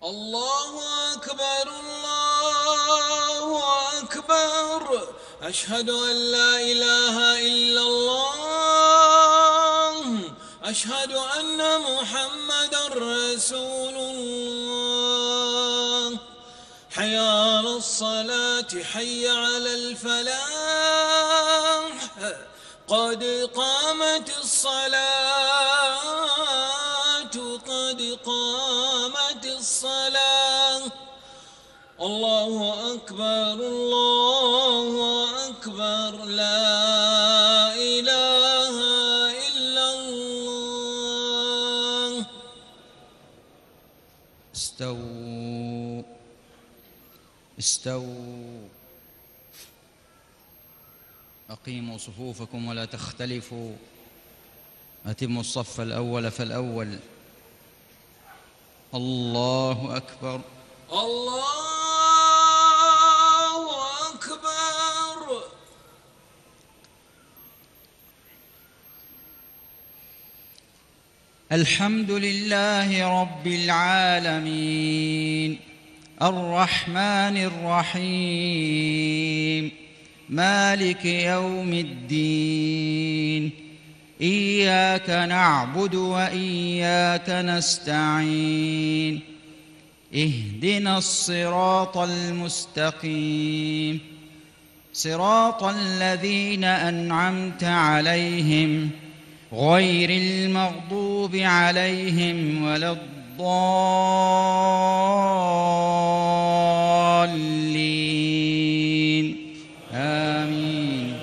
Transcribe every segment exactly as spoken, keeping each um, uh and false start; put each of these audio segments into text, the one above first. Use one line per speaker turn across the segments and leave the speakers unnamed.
الله أكبر الله أكبر. أشهد أن لا إله إلا الله. أشهد أن محمدًا رسول الله. حي على الصلاة حي على الفلاح. قد قامت الصلاة قد قامت الصلاة. الله أكبر الله أكبر. لا إله إلا الله.
استووا استووا أقيموا صفوفكم ولا تختلفوا. أتموا الصف الأول فالأول. الله أكبر
الله أكبر.
الحمد لله رب العالمين الرحمن الرحيم مالك يوم الدين. إياك نعبد وإياك نستعين. اهدنا الصراط المستقيم صراط الذين أنعمت عليهم غير المغضوب عليهم ولا الضالين. آمين.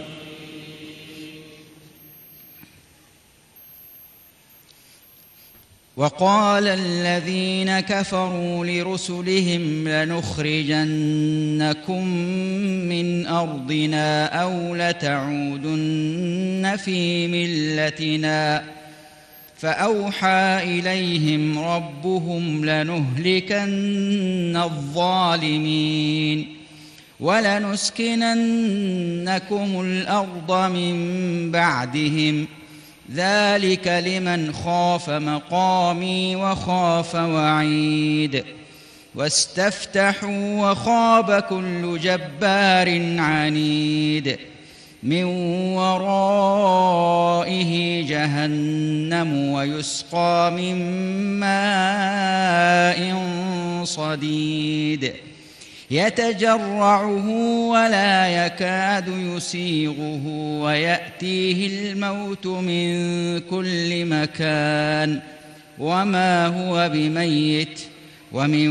وقال الذين كفروا لرسلهم لنخرجنكم من أرضنا أو لتعودن في ملتنا فأوحى إليهم ربهم لنهلكن الظالمين ولنسكننكم الأرض من بعدهم ذلك لمن خاف مقامي وخاف وعيد. واستفتحوا وخاب كل جبار عنيد من ورائه جهنم ويسقى من ماء صديد يتجرعه ولا يكاد يسيغه ويأتيه الموت من كل مكان وما هو بميت ومن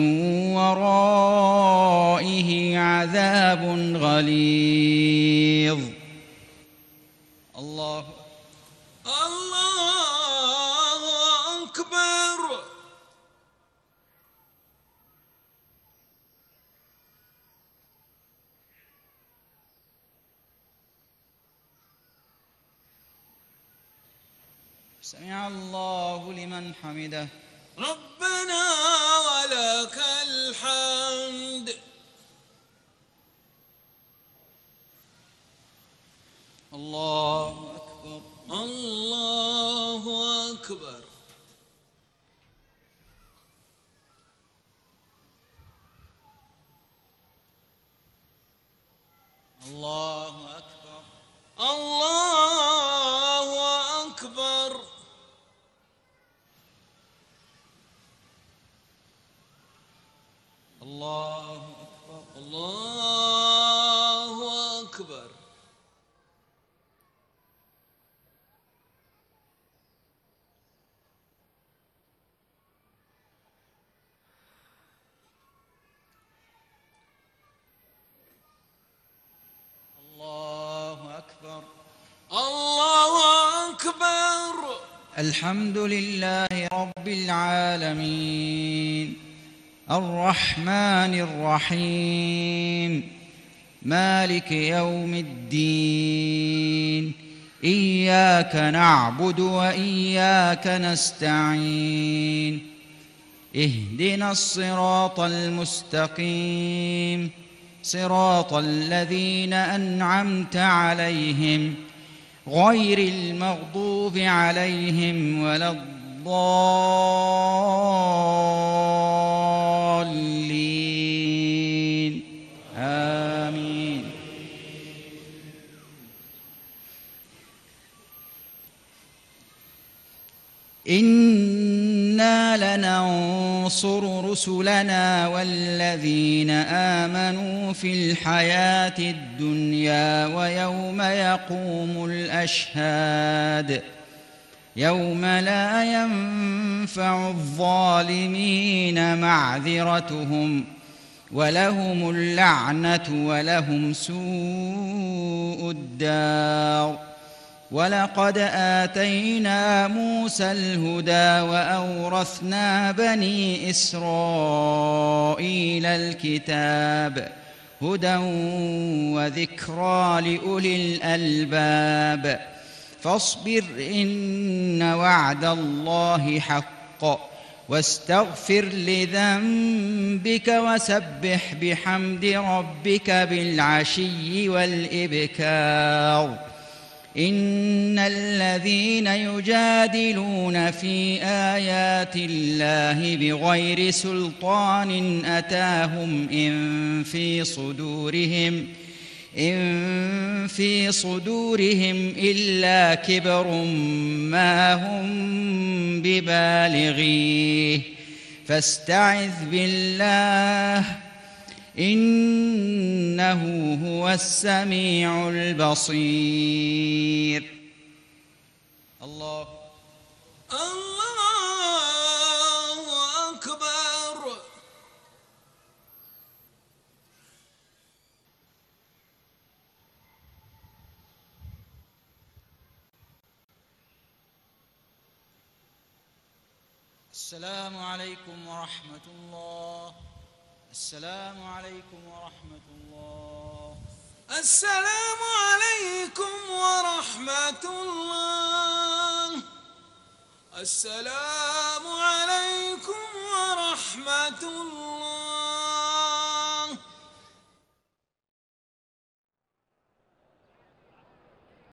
ورائه عذاب غليظ. الله
الله أكبر.
سمع الله لمن حمده.
ربنا ولك الحمد.
الله أكبر
الله أكبر.
الله أكبر
الله أكبر.
الله أكبر
الله أكبر.
الله أكبر
الله أكبر.
الحمد لله رب العالمين الرحمن الرحيم مالك يوم الدين. إياك نعبد وإياك نستعين. اهدنا الصراط المستقيم صراط الذين أنعمت عليهم غير المغضوب عليهم ولا الضالين. إنا لننصر رسلنا والذين آمنوا في الحياة الدنيا ويوم يقوم الأشهاد يوم لا ينفع الظالمين معذرتهم ولهم اللعنة ولهم سوء الدار. ولقد آتينا موسى الهدى وأورثنا بني إسرائيل الكتاب هدى وذكرى لأولي الألباب. فاصبر إن وعد الله حق واستغفر لذنبك وسبح بحمد ربك بالعشي والإبكار. إن الذين يجادلون في آيات الله بغير سلطان أتاهم إن في صدورهم إن في صدورهم إلا كبر ما هم ببالغيه فاستعذ بالله إنه هو السميع البصير. الله
الله أكبر.
السلام عليكم ورحمة الله. السلام عليكم ورحمة الله.
السلام عليكم ورحمة الله. السلام عليكم ورحمة الله.